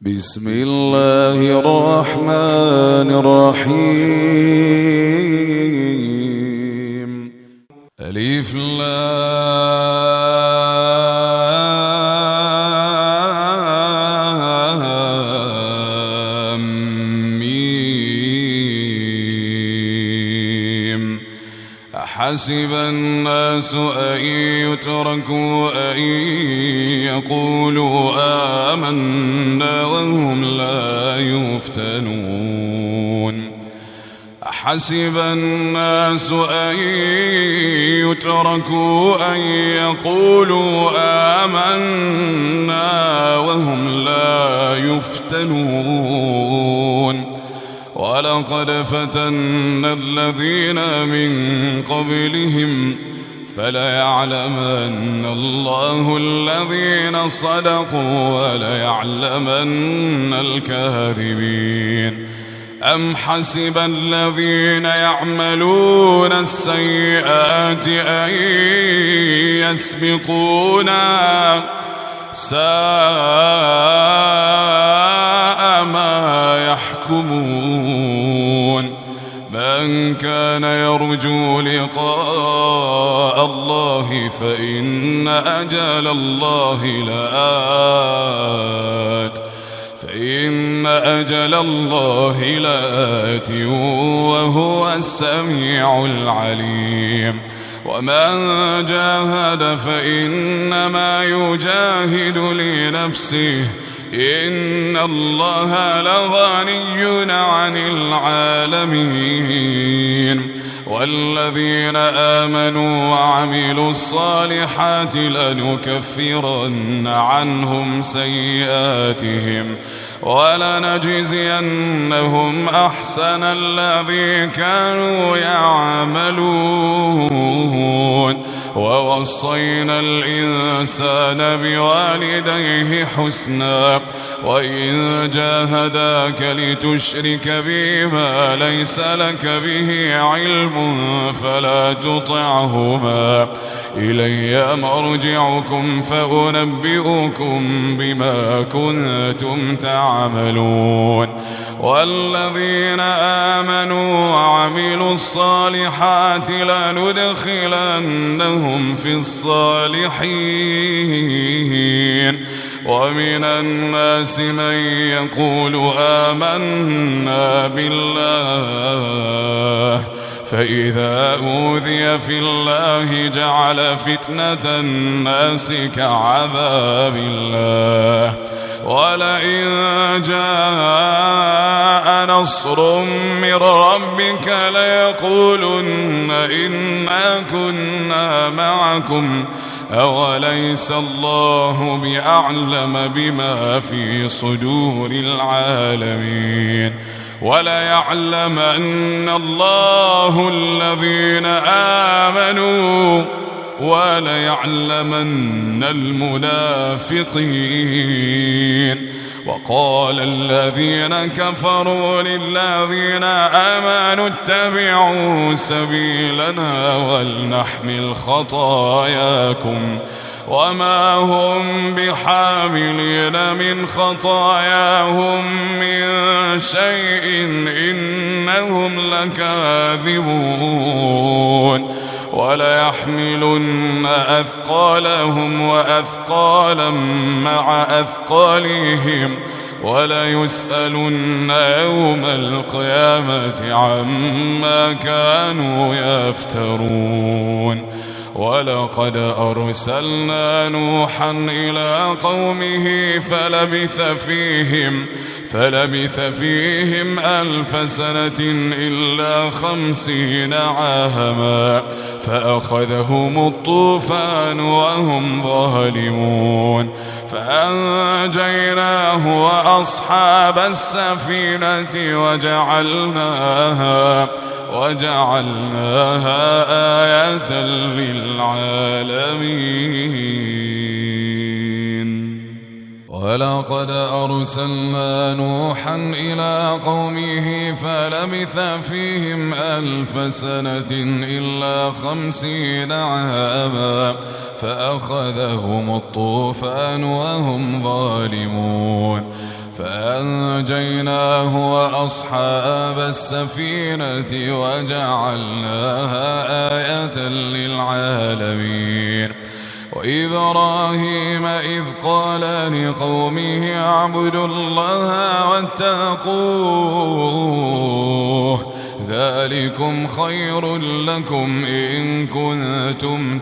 بسم الله الرحمن الرحيم. ألف لام ميم. أحسب الناس أن يتركوا أن يقولوا آمنا وهم لا يفتنون. أحسب الناس أن يتركوا أن يقولوا آمنا وهم لا يفتنون. ولقد فتنا الذين من قبلهم فليعلمن الله الذين صدقوا وليعلمن الكاذبين. أم حسب الذين يعملون السيئات أن يسبقونا ساء ما يحكمون. من كان يرجو لقاء الله فإن أجل الله لآت وهو السميع العليم. ومن جاهد فإنما يجاهد لنفسه إن الله لغني عن العالمين. والذين آمنوا وعملوا الصالحات لنكفرن عنهم سيئاتهم ولنجزينهم أحسن الذي كانوا يعملون. ووصينا الإنسان بوالديه حسنا وإن جاهداك لتشرك بي ما ليس لك به علم فلا تطعهما إلي مرجعكم فأنبئكم بما كنتم تعملون. والذين آمنوا وعملوا الصالحات لندخلنهم في الصالحين. ومن الناس من يقول آمنا بالله فإذا أوذي في الله جعل فتنة الناس كعذاب الله. ولئن جاء نصر من ربك ليقولن إنا كنا معكم أوليس الله بأعلم بما في صدور العالمين. وليعلمن الله الذين آمنوا وليعلمن المنافقين. وقال الذين كفروا للذين آمنوا اتبعوا سبيلنا ولنحمل خطاياكم وما هم بحاملين من خطاياهم من شيء إنهم لكاذبون. وليحملن أثقالهم وأثقالا مع أثقالهم وليسألن يوم القيامة عما كانوا يفترون. ولقد أرسلنا نوحا إلى قومه فلبث فيهم 1000 سنة إلا 50 عاما فأخذهم الطوفان وهم ظالمون. فأنجيناه وأصحاب السفينة وجعلناها آية للعالمين. ولقد أرسلنا نوحا إلى قومه فلبث فيهم 1000 سنة إلا 50 عاما فأخذهم الطوفان وهم ظالمون فأنجيناه وأصحاب السفينة وجعلناها آية للعالمين. وإبراهيم إذ قال لقومه اعبدوا الله واتقوه ذلكم خير لكم إن كنتم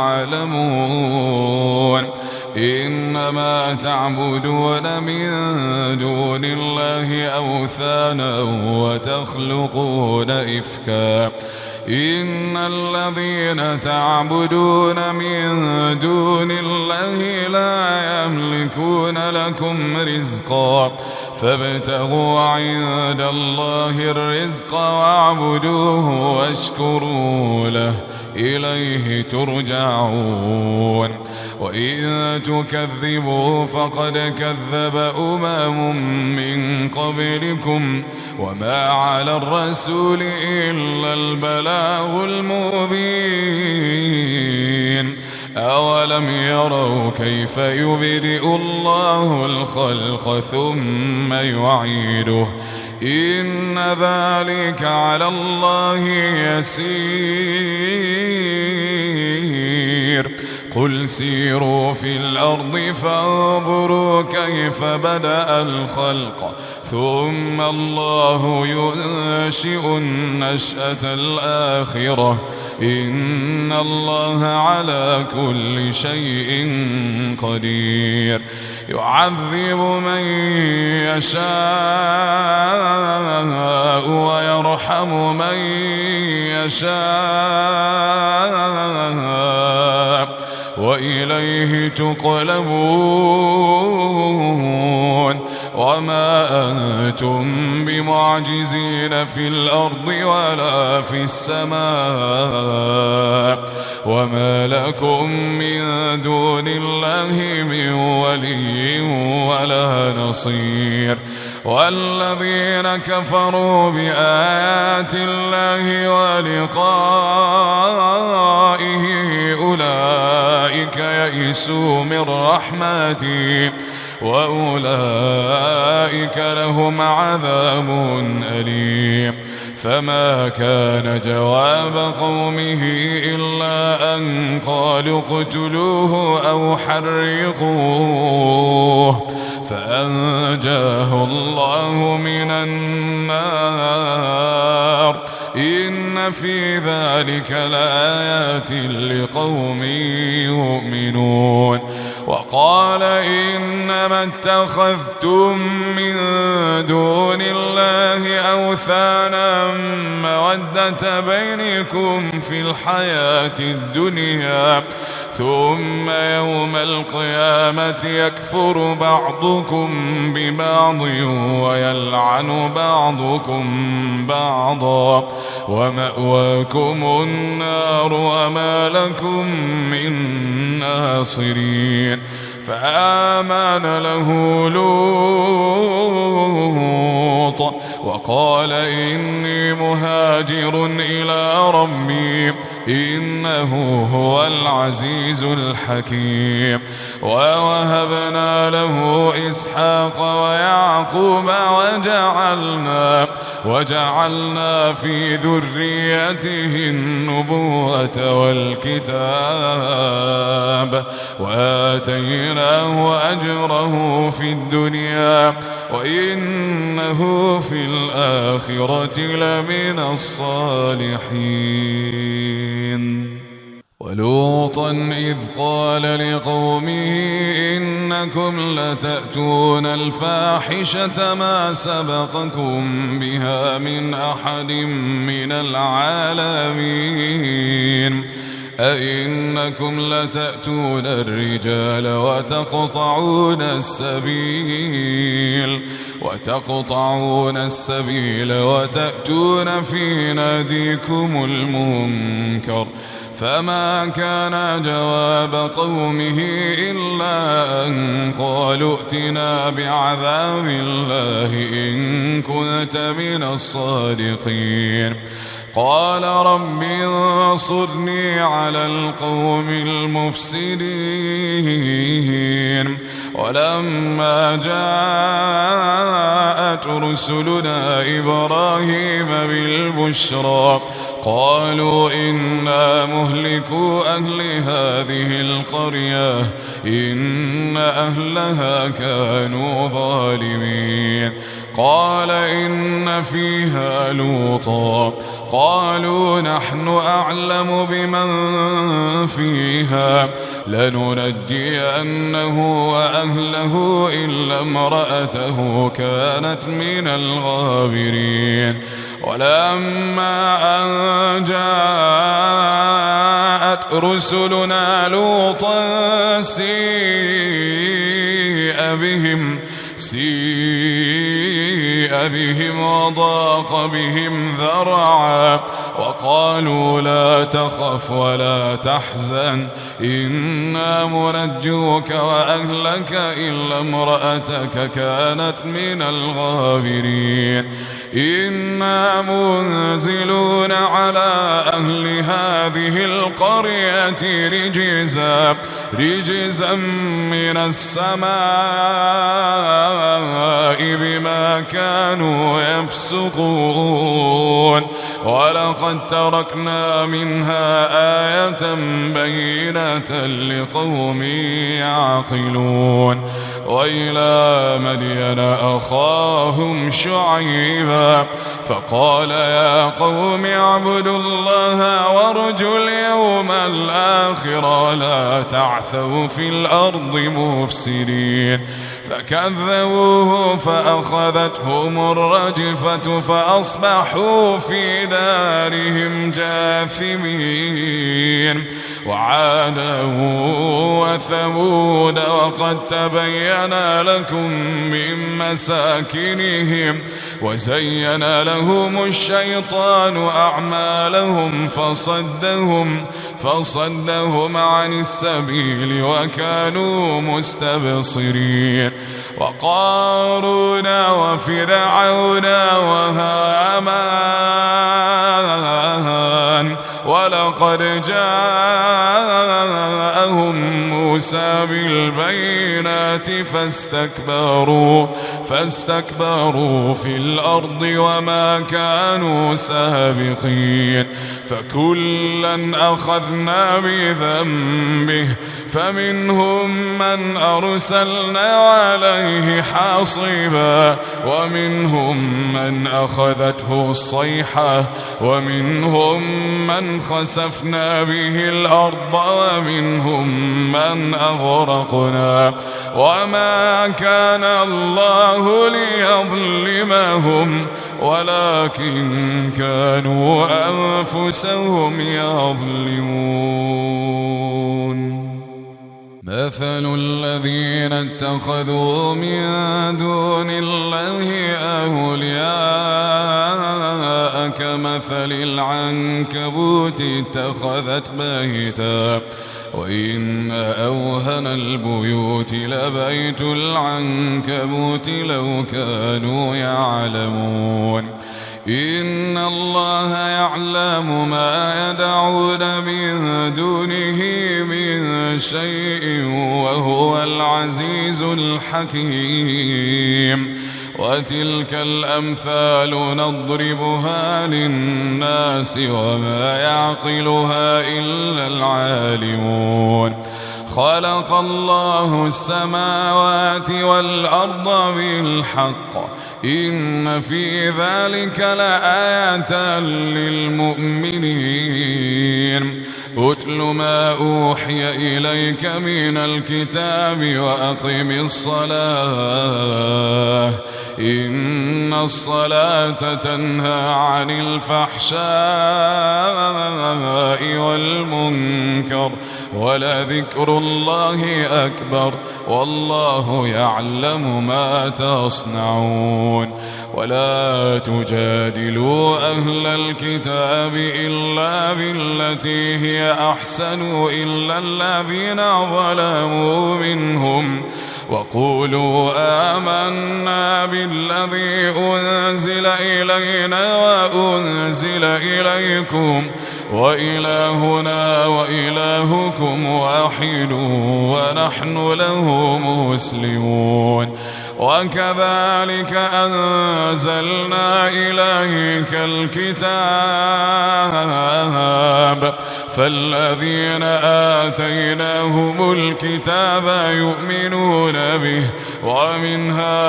تعلمون. إنما تعبدون من دون الله أوثانا وتخلقون إفكا إن الذين تعبدون من دون الله لا يملكون لكم رزقا فابتغوا عند الله الرزق واعبدوه واشكروا له إليه ترجعون. وإن تكذبوا فقد كذب من قبلكم وما على الرسول إلا البلاغ المبين. أولم يروا كيف يبدئ الله الخلق ثم يعيده إن ذلك على الله يسير. قل سيروا في الأرض فانظروا كيف بدأ الخلق ثم الله ينشئ النشأة الآخرة إن الله على كل شيء قدير. يعذب من يشاء ويرحم من يشاء وإليه تقلبون. وما أنتم بمعجزين في الأرض ولا في السماء وما لكم من دون الله من ولي ولا نصير. والذين كفروا بآيات الله ولقائه أولئك يئسوا من رحمتي وأولئك لهم عذاب أليم. فما كان جواب قومه إلا أن قالوا اقتلوه أو حرقوه فأنجاه الله من النار. إن في ذلك لآيات لقوم يؤمنون. وقال إنما اتخذتم من دون الله أوثانا مودة بينكم في الحياة الدنيا ثم يوم القيامة يكفر بعضكم ببعض ويلعن بعضكم بعضا ومأواكم النار وما لكم من ناصرين. فآمن له لوط وقال إني مهاجر إلى ربي إنه هو العزيز الحكيم. ووهبنا له إسحاق ويعقوب وجعلنا في ذريته النبوة والكتاب وآتيناه أجره في الدنيا وإنه في الآخرة لمن الصالحين. ولوطا إذ قال لقومه إنكم لتأتون الفاحشة ما سبقكم بها من أحد من العالمين أئنكم لتأتون الرجال وتقطعون السبيل وتأتون في ناديكم المنكر. فما كان جواب قومه إلا أن قالوا ائتنا بعذاب الله إن كنت من الصادقين. قال رب انصرني على القوم المفسدين. ولما جاءت رسلنا إبراهيم بالبشرى قالوا إنا مهلكو أهل هذه القرية إن أهلها كانوا ظالمين قال إن فيها لوطا قالوا نحن أعلم بمن فيها لننجينه وأهله إلا امرأته كانت من الغابرين ولما أن جاءت رسلنا لوطا سيء بهم وضاق بهم ذرعا وقالوا لا تخف ولا تحزن إنا منجوك وأهلك إلا امرأتك كانت من الغابرين إنا منزلون على أهل هذه القرية رجزا من السماء بما كانوا يفسقون ولقد تركنا منها آية بينة لقوم يعقلون وإلى مدين أخاهم شعيبا فقال يا قوم اعبدوا الله وارجوا اليوم الآخر ولا تعثوا في الأرض مفسدين فكذبوه فأخذتهم الرجفة فأصبحوا في دارهم جاثمين وعادا وثمود وقد تبين لكم من مساكنهم وزين لهم الشيطان أعمالهم فصدهم عن السبيل وكانوا مستبصرين وقارون وفرعون وهامان ولقد جاءهم موسى بالبينات فاستكبروا في الأرض وما كانوا سابقين فكلا أخذنا بذنبه فمنهم من أرسلنا عليه حاصبا ومنهم من أخذته الصيحة ومنهم من خسفنا به الأرض ومنهم من أغرقنا وما كان الله ليظلمهم ولكن كانوا أنفسهم يظلمون مثل الذين اتخذوا من دون الله أولياء كمثل العنكبوت اتخذت بيتا وإن أوهن البيوت لبيت العنكبوت لو كانوا يعلمون إن الله يعلم ما يدعون من دونه من شيء وهو العزيز الحكيم وتلك الأمثال نضربها للناس وما يعقلها إلا العالمون خلق الله السماوات والأرض بالحق إن في ذلك لآية للمؤمنين أتل ما أوحي إليك من الكتاب وأقم الصلاة إن الصلاة تنهى عن الفحشاء والمنكر ولذكر الله أكبر والله يعلم ما تصنعون ولا تجادلوا أهل الكتاب إلا بالتي هي أحسن إلا الذين ظلموا وقولوا آمنا بالذي أنزل إلينا وأنزل إليكم وإلهنا وإلهكم واحد ونحن له مسلمون. وكذلك أنزلنا إليك الكتاب فالذين آتيناهم الكتاب يؤمنون به ومن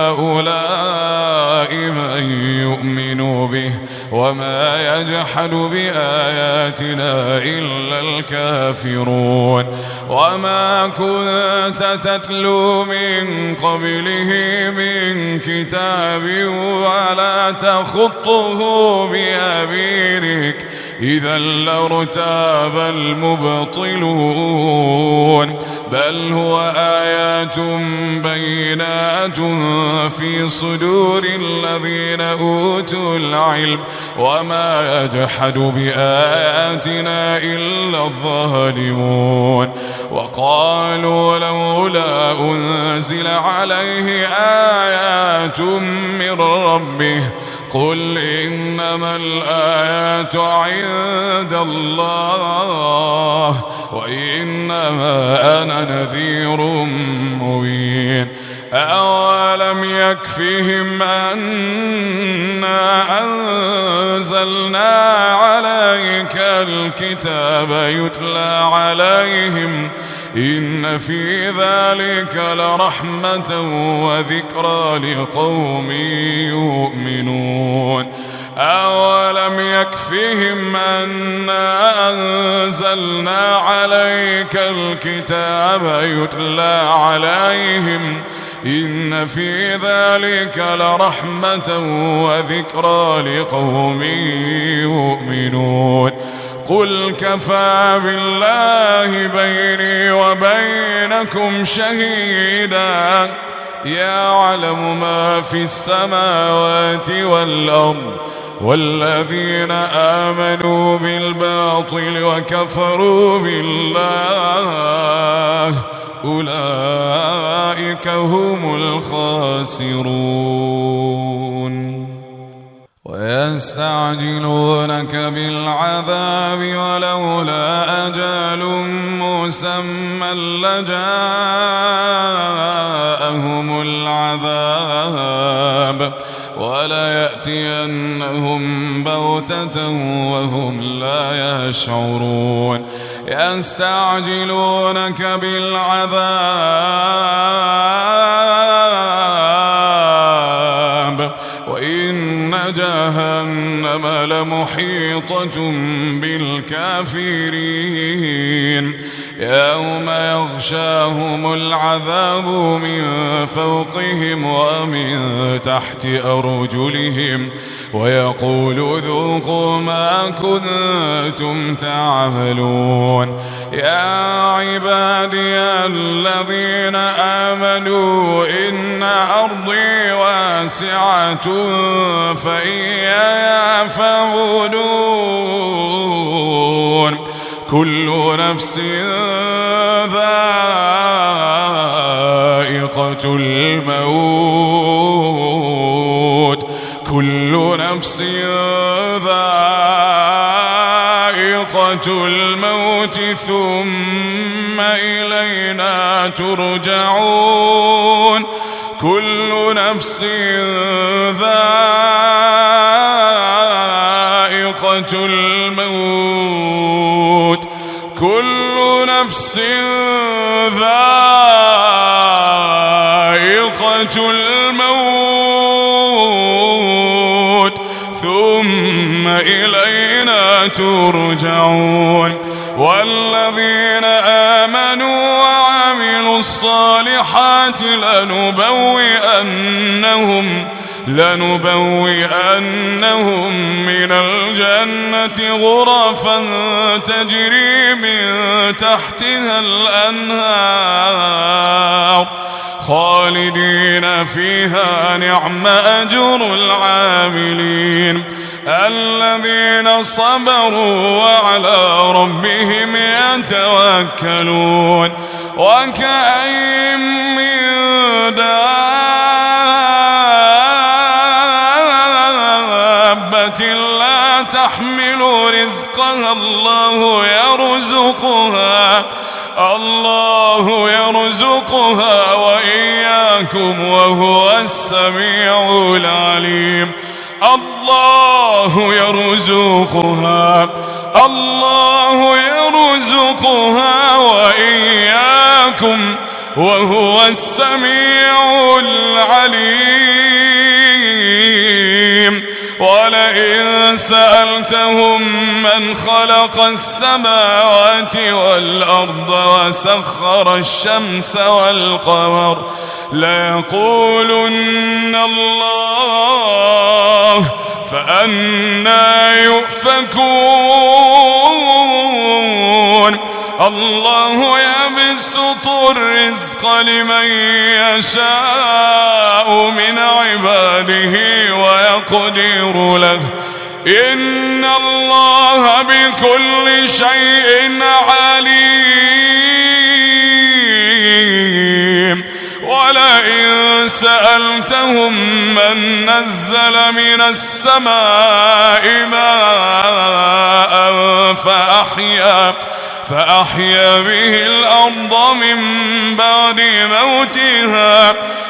هؤلاء من يؤمن به وما يجحد بآياتنا إلا الكافرون. وما كنت تتلو من قبله من كتاب ولا تخطه بيمينك إذا لارتاب المبطلون بل هو آيات بينات في صدور الذين أوتوا العلم وما يجحد بآياتنا إلا الظالمون. وقالوا لولا أنزل عليه آيات من ربه قل إنما الآيات عند الله وإنما أنا نذير مبين. أولم يكفهم أنا أنزلنا عليك الكتاب يتلى عليهم إن في ذلك لرحمة وذكرى لقوم يؤمنون. أولم يكفهم أنا أنزلنا عليك الكتاب يتلى عليهم إن في ذلك لرحمة وذكرى لقوم يؤمنون. قل كفى بالله بيني وبينكم شهيدا يعلم ما في السماوات والأرض والذين آمنوا بالباطل وكفروا بالله أولئك هم الخاسرون. ويستعجلونك بالعذاب ولولا أجل مسمى لجاءهم العذاب وليأتينهم بغتة وهم لا يشعرون. يستعجلونك بالعذاب وإن جهنم لمحيطة بالكافرين يوم يغشاهم العذاب من فوقهم ومن تحت أرجلهم ويقول ذوقوا ما كنتم تعملون. يا عبادي الذين آمنوا إن أرضي واسعة فإياي فاعبدون. كل نفس ذائقة الموت كل نفس ذائقة الموت ثم إلينا ترجعون. كل نفس ذائقة الموت كل نفس ذائقة الموت ثم إلينا ترجعون. والذين آمنوا وعملوا الصالحات لنبوئنهم من الجنة غرفا تجري من تحتها الأنهار خالدين فيها نعم أجر العاملين الذين صبروا وعلى ربهم يتوكلون. وكأين من دابة لا تحمل رزقها الله يرزقها وإياكم وهو السميع العليم. الله يرزقها وإياكم وهو السميع العليم. ولئن سألتهم من خلق السماوات والأرض وسخر الشمس والقمر ليقولن الله فأنى يؤفكون. الله يبسط الرزق لمن يشاء من عباده ويقدر له إن الله بكل شيء عليم. ولئن سألتهم من نزل من السماء ماء فأحيا به الأرض من بعد موتها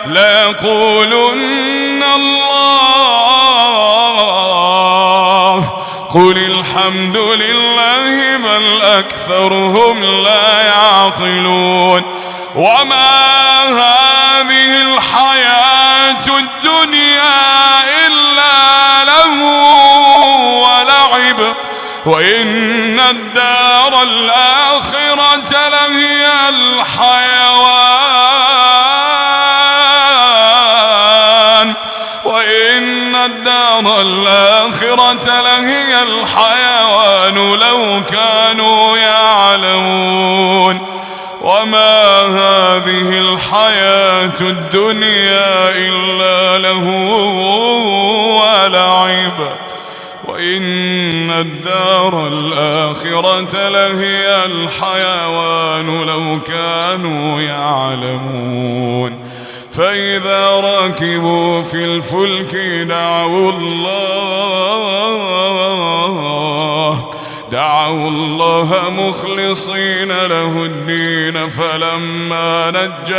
ليقولن الله قل الحمد لله بل أكثرهم لا يعقلون. وما هذه الحياة الدنيا إلا لهو ولعب وإن الدار الآخرة لهي الحيوان لو كانوا يعلمون. وما هذه الحياة الدنيا إلا لهو ولعب وإن الدار الآخرة لهي الحيوان لو كانوا يعلمون. فإذا ركبوا في الفلك دعوا الله مخلصين له الدين فلما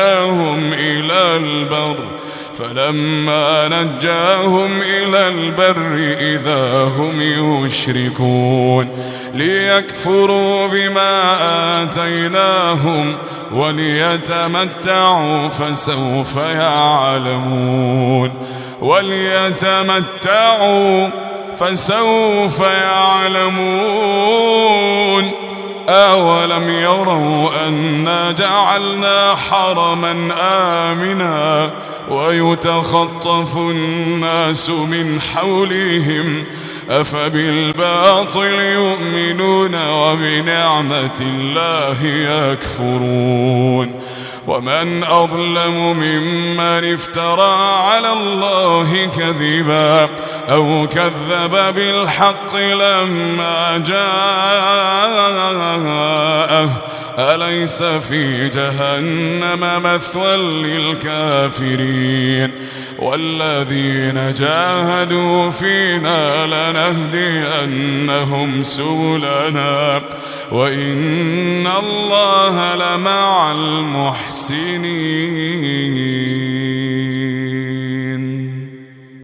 نجاهم إلى البر إذا هم يشركون ليكفروا بما آتيناهم وليتمتعوا فسوف يعلمون. أولم يروا أنا جعلنا حرما آمنا ويتخطف الناس من حولهم أفبالباطل يؤمنون وبنعمة الله يكفرون. ومن أظلم ممن افترى على الله كذبا أو كذب بالحق لما جاءه أليس في جهنم مثوى للكافرين. والذين جاهدوا فينا لنهدينهم سبلنا وإن الله لمع المحسنين.